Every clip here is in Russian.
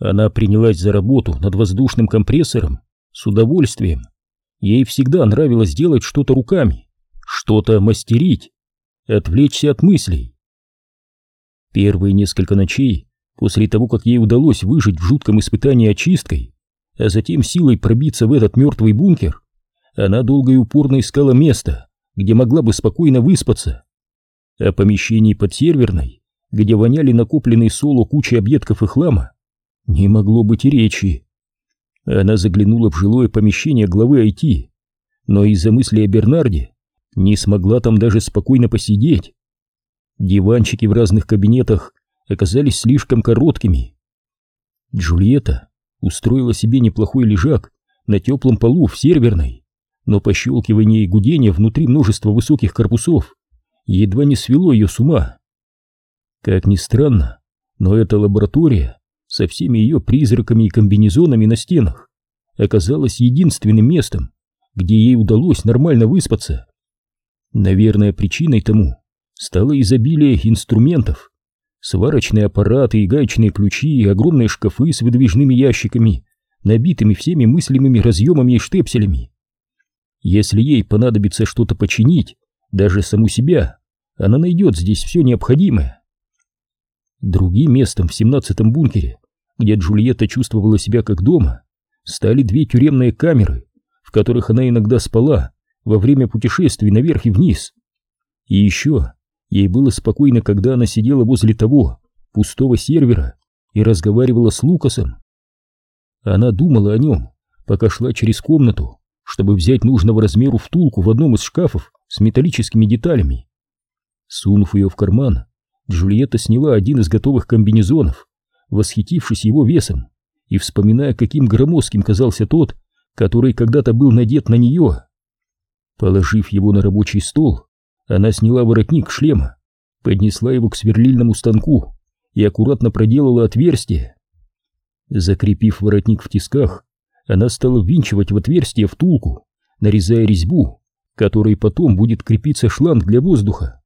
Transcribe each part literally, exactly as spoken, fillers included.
Она принялась за работу над воздушным компрессором с удовольствием. Ей всегда нравилось делать что-то руками, что-то мастерить, отвлечься от мыслей. Первые несколько ночей, после того, как ей удалось выжить в жутком испытании очисткой, а затем силой пробиться в этот мертвый бункер, она долго и упорно искала место, где могла бы спокойно выспаться. О помещении под серверной, где воняли накопленные Соло кучи объедков и хлама, не могло быть и речи. Она заглянула в жилое помещение главы ай ти, но из-за мысли о Бернарде не смогла там даже спокойно посидеть. Диванчики в разных кабинетах оказались слишком короткими. Джульетта устроила себе неплохой лежак на теплом полу в серверной, но пощелкивание и гудение внутри множества высоких корпусов едва не свело ее с ума. Как ни странно, но эта лаборатория со всеми ее призраками и комбинезонами на стенах оказалась единственным местом, где ей удалось нормально выспаться. Наверное, причиной тому стало изобилие инструментов. Сварочные аппараты и гаечные ключи, и огромные шкафы с выдвижными ящиками, набитыми всеми мыслимыми разъемами и штепселями. Если ей понадобится что-то починить, даже саму себя, она найдет здесь все необходимое. Другим местом в семнадцатом бункере, где Джульетта чувствовала себя как дома, стали две тюремные камеры, в которых она иногда спала во время путешествий наверх и вниз. И еще ей было спокойно, когда она сидела возле того пустого сервера и разговаривала с Лукасом. Она думала о нем, пока шла через комнату, чтобы взять нужного размеру втулку в одном из шкафов с металлическими деталями. Сунув ее в карман, Джульетта сняла один из готовых комбинезонов, восхитившись его весом и вспоминая, каким громоздким казался тот, который когда-то был надет на нее. Положив его на рабочий стол, она сняла воротник шлема, поднесла его к сверлильному станку и аккуратно проделала отверстие. Закрепив воротник в тисках, она стала ввинчивать в отверстие втулку, нарезая резьбу, которой потом будет крепиться шланг для воздуха.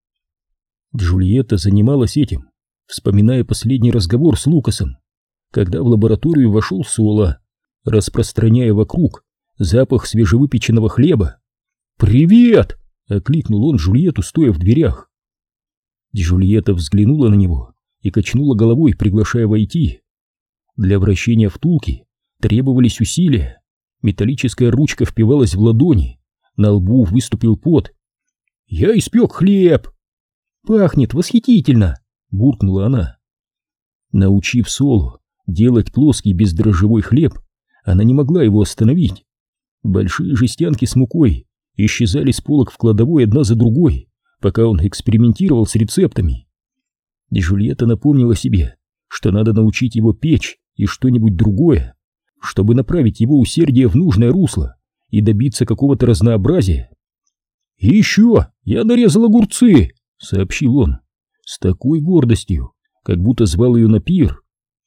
Джульетта занималась этим, вспоминая последний разговор с Лукасом, когда в лабораторию вошел Соло, распространяя вокруг запах свежевыпеченного хлеба. «Привет!» — окликнул он Джульетту, стоя в дверях. Джульетта взглянула на него и качнула головой, приглашая войти. Для вращения втулки требовались усилия. Металлическая ручка впивалась в ладони, на лбу выступил пот. «Я испек хлеб!» «Пахнет восхитительно!» — буркнула она. Научив Соло делать плоский бездрожжевой хлеб, она не могла его остановить. Большие жестянки с мукой исчезали с полок в кладовой одна за другой, пока он экспериментировал с рецептами. Джульетта напомнила себе, что надо научить его печь и что-нибудь другое, чтобы направить его усердие в нужное русло и добиться какого-то разнообразия. «И еще я нарезал огурцы!» — сообщил он с такой гордостью, как будто звал ее на пир.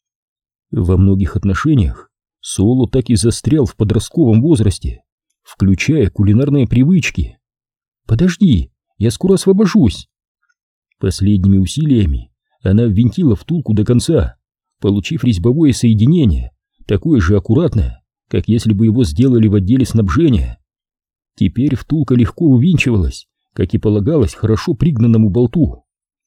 Во многих отношениях Соло так и застрял в подростковом возрасте, включая кулинарные привычки. «Подожди, я скоро освобожусь!» Последними усилиями она ввинтила втулку до конца, получив резьбовое соединение, такое же аккуратное, как если бы его сделали в отделе снабжения. Теперь втулка легко увинчивалась, как и полагалось хорошо пригнанному болту.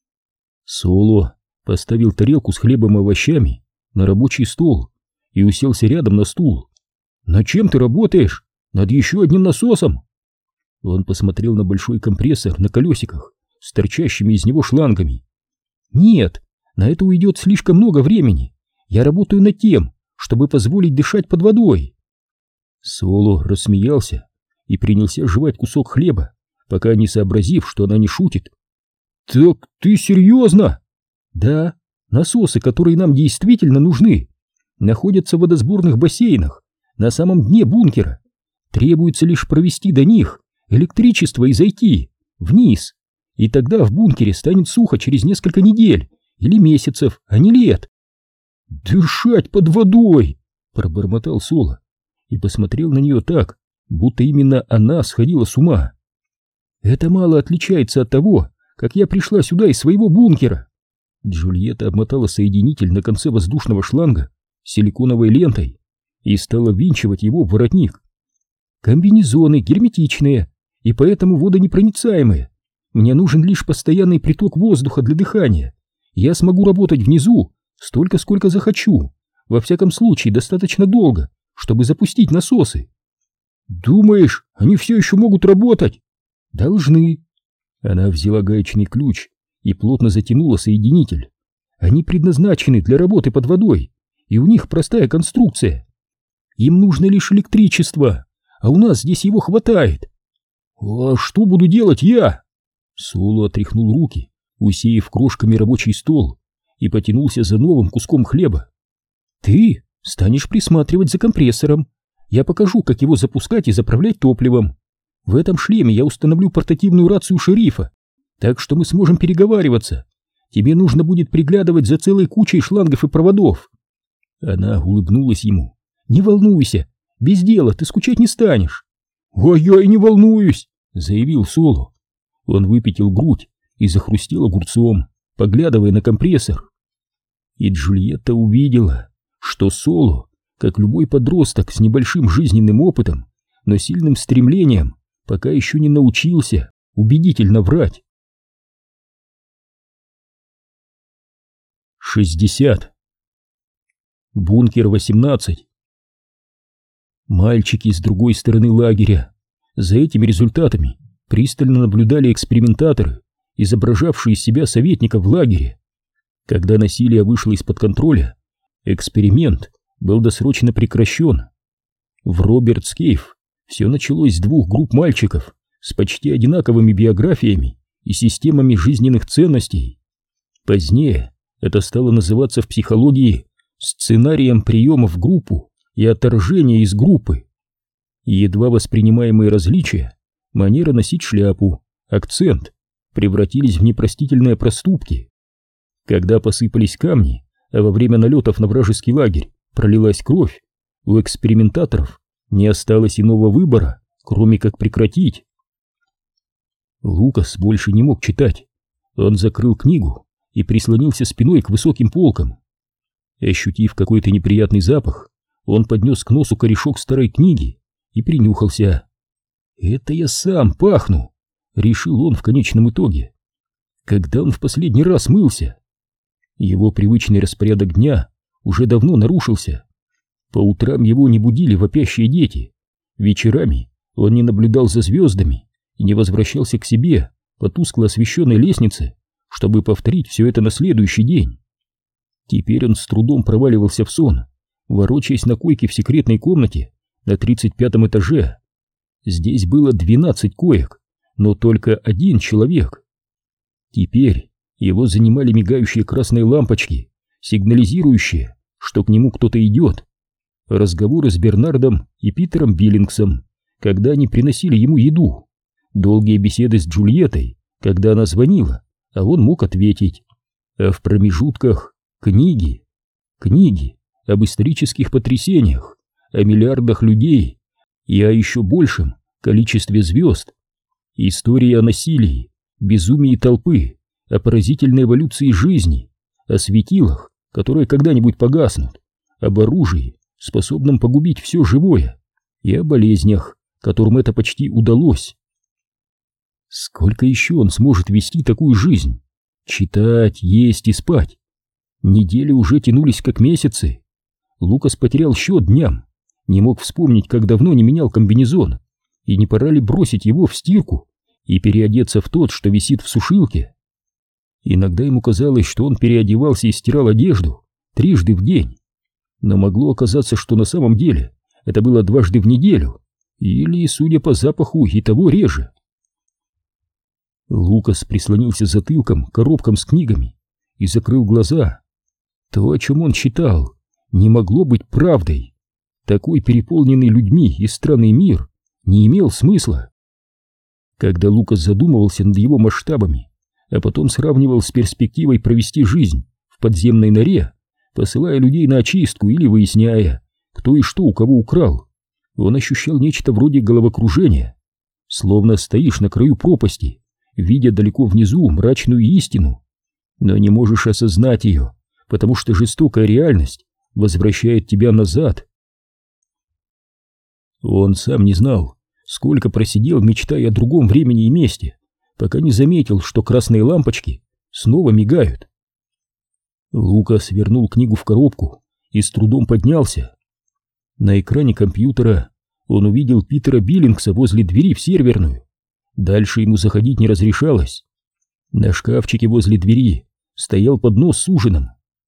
Соло поставил тарелку с хлебом и овощами на рабочий стол и уселся рядом на стул. «Над чем ты работаешь? Над еще одним насосом?» Он посмотрел на большой компрессор на колесиках с торчащими из него шлангами. «Нет, на это уйдет слишком много времени. Я работаю над тем, чтобы позволить дышать под водой». Соло рассмеялся и принялся жевать кусок хлеба, пока не сообразив, что она не шутит. «Так ты серьезно?» «Да, насосы, которые нам действительно нужны, находятся в водосборных бассейнах на самом дне бункера. Требуется лишь провести до них электричество и зайти вниз, и тогда в бункере станет сухо через несколько недель или месяцев, а не лет». «Дышать под водой!» — пробормотал Соло и посмотрел на нее так, будто именно она сходила с ума. «Это мало отличается от того, как я пришла сюда из своего бункера». Джульетта обмотала соединитель на конце воздушного шланга силиконовой лентой и стала ввинчивать его в воротник. «Комбинезоны герметичные и поэтому водонепроницаемые. Мне нужен лишь постоянный приток воздуха для дыхания. Я смогу работать внизу столько, сколько захочу. Во всяком случае, достаточно долго, чтобы запустить насосы». «Думаешь, они все еще могут работать?» «Должны». Она взяла гаечный ключ и плотно затянула соединитель. «Они предназначены для работы под водой, и у них простая конструкция. Им нужно лишь электричество, а у нас здесь его хватает». «А что буду делать я?» Соло отряхнул руки, усеяв крошками рабочий стол, и потянулся за новым куском хлеба. «Ты станешь присматривать за компрессором. Я покажу, как его запускать и заправлять топливом. В этом шлеме я установлю портативную рацию шерифа, так что мы сможем переговариваться. Тебе нужно будет приглядывать за целой кучей шлангов и проводов». Она улыбнулась ему. «Не волнуйся, без дела ты скучать не станешь». «А я и не волнуюсь», — заявил Соло. Он выпятил грудь и захрустел огурцом, поглядывая на компрессор. И Джульетта увидела, что Соло, как любой подросток с небольшим жизненным опытом, но сильным стремлением, пока еще не научился убедительно врать. шестьдесят. Бункер восемнадцать. Мальчики с другой стороны лагеря. За этими результатами пристально наблюдали экспериментаторы, изображавшие из себя советников в лагере. Когда насилие вышло из-под контроля, эксперимент был досрочно прекращен. В Робертс-Кейв все началось с двух групп мальчиков с почти одинаковыми биографиями и системами жизненных ценностей. Позднее это стало называться в психологии сценарием приема в группу и отторжения из группы. Едва воспринимаемые различия, манера носить шляпу, акцент превратились в непростительные проступки. Когда посыпались камни, а во время налетов на вражеский лагерь пролилась кровь, у экспериментаторов не осталось иного выбора, кроме как прекратить. Лукас больше не мог читать. Он закрыл книгу и прислонился спиной к высоким полкам. Ощутив какой-то неприятный запах, он поднес к носу корешок старой книги и принюхался. «Это я сам пахну», — решил он в конечном итоге. Когда он в последний раз мылся? Его привычный распорядок дня уже давно нарушился. По утрам его не будили вопящие дети. Вечерами он не наблюдал за звездами и не возвращался к себе по тускло освещенной лестнице, чтобы повторить все это на следующий день. Теперь он с трудом проваливался в сон, ворочаясь на койке в секретной комнате на тридцать пятом этаже. Здесь было двенадцать коек, но только один человек. Теперь его занимали мигающие красные лампочки, сигнализирующие, что к нему кто-то идет. Разговоры с Бернардом и Питером Биллингсом, когда они приносили ему еду. Долгие беседы с Джульеттой, когда она звонила, а он мог ответить. А в промежутках книги. Книги об исторических потрясениях, о миллиардах людей и о еще большем количестве звезд. История о насилии, безумии толпы, о поразительной эволюции жизни, о светилах, которые когда-нибудь погаснут, об оружии, способном погубить все живое, и о болезнях, которым это почти удалось. Сколько еще он сможет вести такую жизнь? Читать, есть и спать. Недели уже тянулись как месяцы. Лукас потерял счет дням, не мог вспомнить, как давно не менял комбинезон, и не пора ли бросить его в стирку и переодеться в тот, что висит в сушилке. Иногда ему казалось, что он переодевался и стирал одежду трижды в день, но могло оказаться, что на самом деле это было дважды в неделю, или, судя по запаху, и того реже. Лукас прислонился затылком к коробкам с книгами и закрыл глаза. То, о чем он читал, не могло быть правдой. Такой переполненный людьми и странный мир не имел смысла. Когда Лукас задумывался над его масштабами, а потом сравнивал с перспективой провести жизнь в подземной норе, посылая людей на очистку или выясняя, кто и что у кого украл, он ощущал нечто вроде головокружения, словно стоишь на краю пропасти, видя далеко внизу мрачную истину, но не можешь осознать ее, потому что жестокая реальность возвращает тебя назад. Он сам не знал, сколько просидел, мечтая о другом времени и месте, пока не заметил, что красные лампочки снова мигают. Лукас вернул книгу в коробку и с трудом поднялся. На экране компьютера он увидел Питера Биллингса возле двери в серверную. Дальше ему заходить не разрешалось. На шкафчике возле двери стоял поднос с ужином.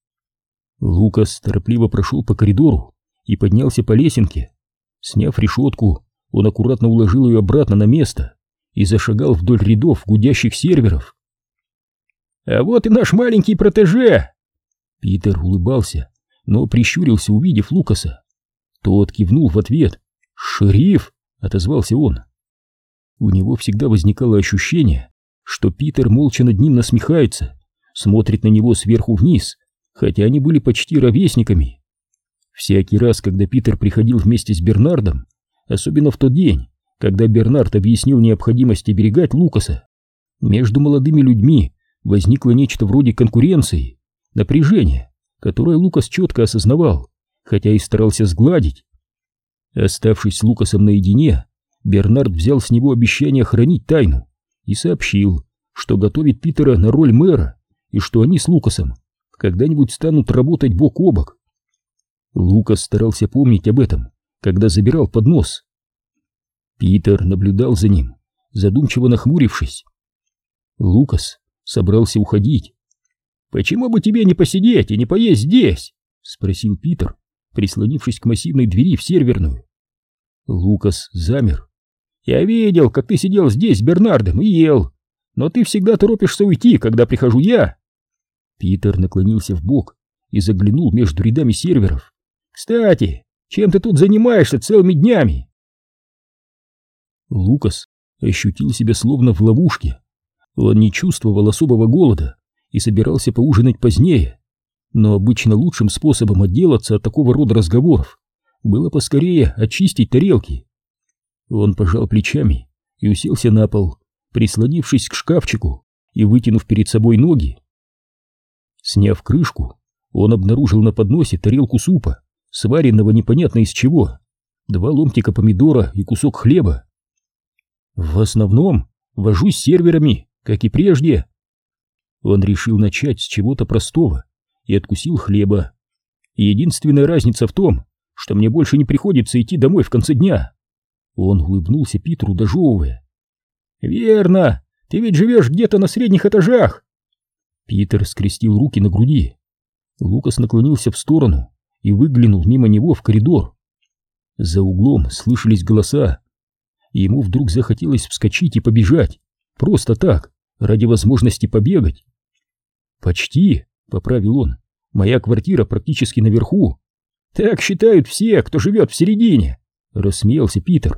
Лукас торопливо прошел по коридору и поднялся по лесенке. Сняв решетку, он аккуратно уложил ее обратно на место и зашагал вдоль рядов гудящих серверов. «А вот и наш маленький протеже!» Питер улыбался, но прищурился, увидев Лукаса. Тот кивнул в ответ. «Шериф!» — отозвался он. У него всегда возникало ощущение, что Питер молча над ним насмехается, смотрит на него сверху вниз, хотя они были почти ровесниками. Всякий раз, когда Питер приходил вместе с Бернардом, особенно в тот день, когда Бернард объяснил необходимость оберегать Лукаса, между молодыми людьми возникло нечто вроде конкуренции, напряжения, которое Лукас четко осознавал, хотя и старался сгладить. Оставшись с Лукасом наедине, Бернард взял с него обещание хранить тайну и сообщил, что готовит Питера на роль мэра и что они с Лукасом когда-нибудь станут работать бок о бок. Лукас старался помнить об этом, когда забирал поднос. Питер наблюдал за ним, задумчиво нахмурившись. Лукас собрался уходить. «Почему бы тебе не посидеть и не поесть здесь?» — спросил Питер, прислонившись к массивной двери в серверную. Лукас замер. «Я видел, как ты сидел здесь с Бернардом и ел, но ты всегда торопишься уйти, когда прихожу я». Питер наклонился вбок и заглянул между рядами серверов. «Кстати, чем ты тут занимаешься целыми днями?» Лукас ощутил себя словно в ловушке. Он не чувствовал особого голода и собирался поужинать позднее, но обычно лучшим способом отделаться от такого рода разговоров было поскорее очистить тарелки. Он пожал плечами и уселся на пол, прислонившись к шкафчику и вытянув перед собой ноги. Сняв крышку, он обнаружил на подносе тарелку супа, сваренного непонятно из чего, два ломтика помидора и кусок хлеба. «В основном вожусь с серверами, как и прежде». Он решил начать с чего-то простого и откусил хлеба. «Единственная разница в том, что мне больше не приходится идти домой в конце дня». Он улыбнулся Питеру, дожевывая. «Верно, ты ведь живешь где-то на средних этажах». Питер скрестил руки на груди. Лукас наклонился в сторону и выглянул мимо него в коридор. За углом слышались голоса. Ему вдруг захотелось вскочить и побежать, просто так, ради возможности побегать. «Почти», — поправил он, — «моя квартира практически наверху». «Так считают все, кто живет в середине», — рассмеялся Питер.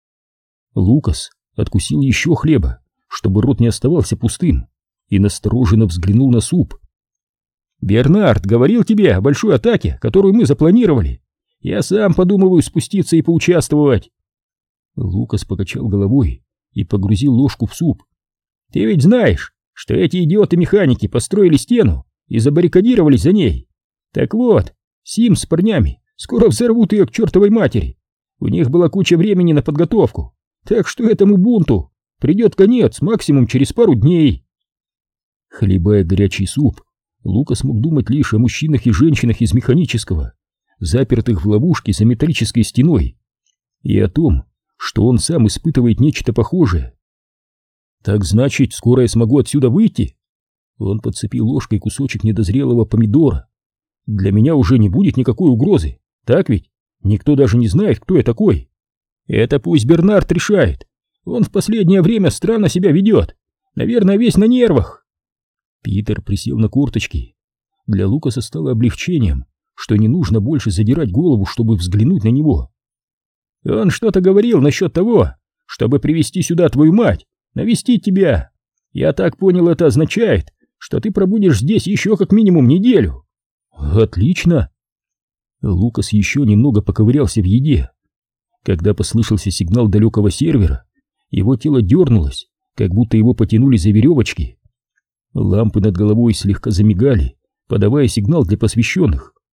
Лукас откусил еще хлеба, чтобы рот не оставался пустым, и настороженно взглянул на суп. «Бернард говорил тебе о большой атаке, которую мы запланировали. Я сам подумываю спуститься и поучаствовать». Лукас покачал головой и погрузил ложку в суп. «Ты ведь знаешь, что эти идиоты-механики построили стену и забаррикадировались за ней. Так вот, Сим с парнями скоро взорвут ее к чертовой матери. У них была куча времени на подготовку, так что этому бунту придет конец максимум через пару дней». Хлебая горячий суп, Лукас мог думать лишь о мужчинах и женщинах из механического, запертых в ловушке за металлической стеной, и о том, что он сам испытывает нечто похожее. «Так значит, скоро я смогу отсюда выйти?» Он подцепил ложкой кусочек недозрелого помидора. «Для меня уже не будет никакой угрозы, так ведь? Никто даже не знает, кто я такой. Это пусть Бернард решает. Он в последнее время странно себя ведет. Наверное, весь на нервах». Питер присел на корточки. Для Лукаса стало облегчением, что не нужно больше задирать голову, чтобы взглянуть на него. «Он что-то говорил насчет того, чтобы привести сюда твою мать, навестить тебя. Я так понял, это означает, что ты пробудешь здесь еще как минимум неделю». «Отлично!» Лукас еще немного поковырялся в еде. Когда послышался сигнал далекого сервера, его тело дернулось, как будто его потянули за веревочки. Лампы над головой слегка замигали, подавая сигнал для посвященных.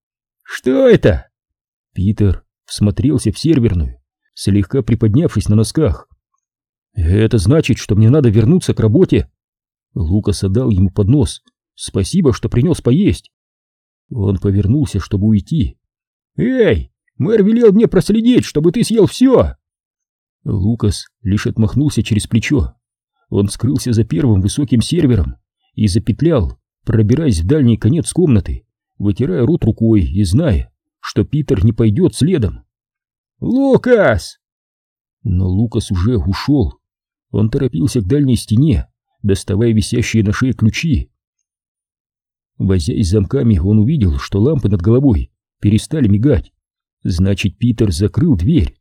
Что это? Питер всмотрелся в серверную, слегка приподнявшись на носках. Это значит, что мне надо вернуться к работе. Лукас отдал ему поднос. Спасибо, что принес поесть. Он повернулся, чтобы уйти. Эй, мэр велел мне проследить, чтобы ты съел все. Лукас лишь отмахнулся через плечо. Он скрылся за первым высоким сервером и запетлял, пробираясь в дальний конец комнаты, вытирая рот рукой и зная, что Питер не пойдет следом. «Лукас!» Но Лукас уже ушел. Он торопился к дальней стене, доставая висящие на шее ключи. Возясь с замками, он увидел, что лампы над головой перестали мигать. Значит, Питер закрыл дверь.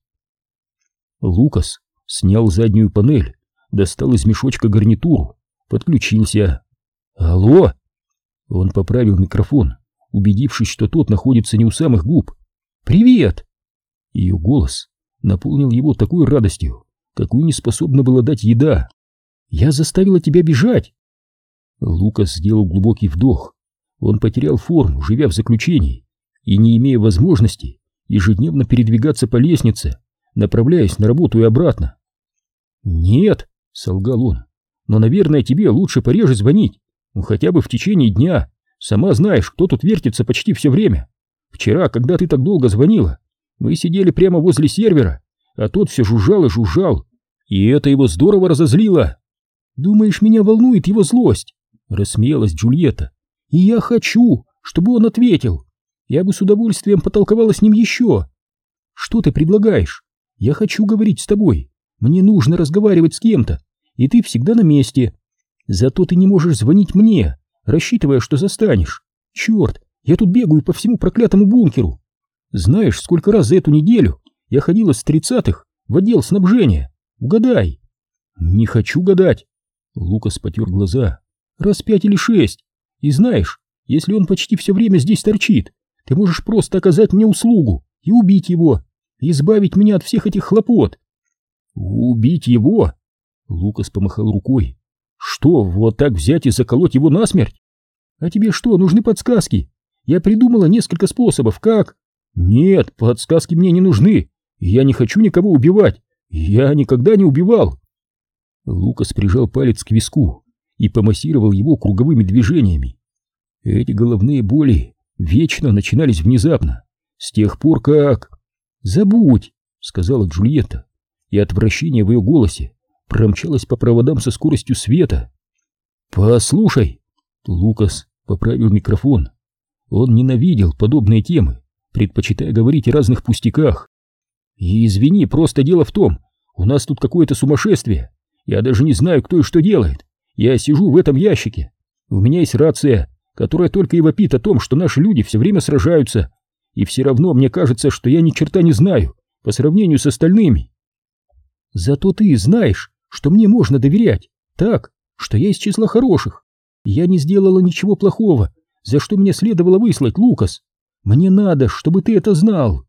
Лукас снял заднюю панель, достал из мешочка гарнитуру, подключился. «Алло!» Он поправил микрофон, убедившись, что тот находится не у самых губ. «Привет!» Ее голос наполнил его такой радостью, какую не способна была дать еда. «Я заставила тебя бежать!» Лукас сделал глубокий вдох. Он потерял форму, живя в заключении, и не имея возможности ежедневно передвигаться по лестнице, направляясь на работу и обратно. «Нет», — солгал он, — «но, наверное, тебе лучше пореже звонить, ну, хотя бы в течение дня. Сама знаешь, кто тут вертится почти все время. Вчера, когда ты так долго звонила, мы сидели прямо возле сервера, а тот все жужжал и жужжал, и это его здорово разозлило». «Думаешь, меня волнует его злость?» — рассмеялась Джульетта. «И я хочу, чтобы он ответил. Я бы с удовольствием потолковала с ним еще. Что ты предлагаешь? Я хочу говорить с тобой. Мне нужно разговаривать с кем-то, и ты всегда на месте. Зато ты не можешь звонить мне, рассчитывая, что застанешь. Черт, я тут бегаю по всему проклятому бункеру. Знаешь, сколько раз за эту неделю я ходила с тридцатых в отдел снабжения? Угадай». «Не хочу гадать». Лукас потер глаза. «Раз пять или шесть. И знаешь, если он почти все время здесь торчит, ты можешь просто оказать мне услугу и убить его, избавить меня от всех этих хлопот». «Убить его?» Лукас помахал рукой. «Что, вот так взять и заколоть его насмерть? А тебе что, нужны подсказки? Я придумала несколько способов, как...» «Нет, подсказки мне не нужны. Я не хочу никого убивать. Я никогда не убивал». Лукас прижал палец к виску и помассировал его круговыми движениями. Эти головные боли вечно начинались внезапно, с тех пор как... «Забудь», — сказала Джульетта, и отвращение в ее голосе промчалось по проводам со скоростью света. «Послушай», — Лукас поправил микрофон. Он ненавидел подобные темы, предпочитая говорить о разных пустяках. «И извини, просто дело в том, у нас тут какое-то сумасшествие. Я даже не знаю, кто и что делает. Я сижу в этом ящике. У меня есть рация, которая только и вопит о том, что наши люди все время сражаются. И все равно мне кажется, что я ни черта не знаю по сравнению с остальными». «Зато ты знаешь, что мне можно доверять, так, что я из числа хороших. Я не сделала ничего плохого, за что мне следовало выслать, Лукас. Мне надо, чтобы ты это знал».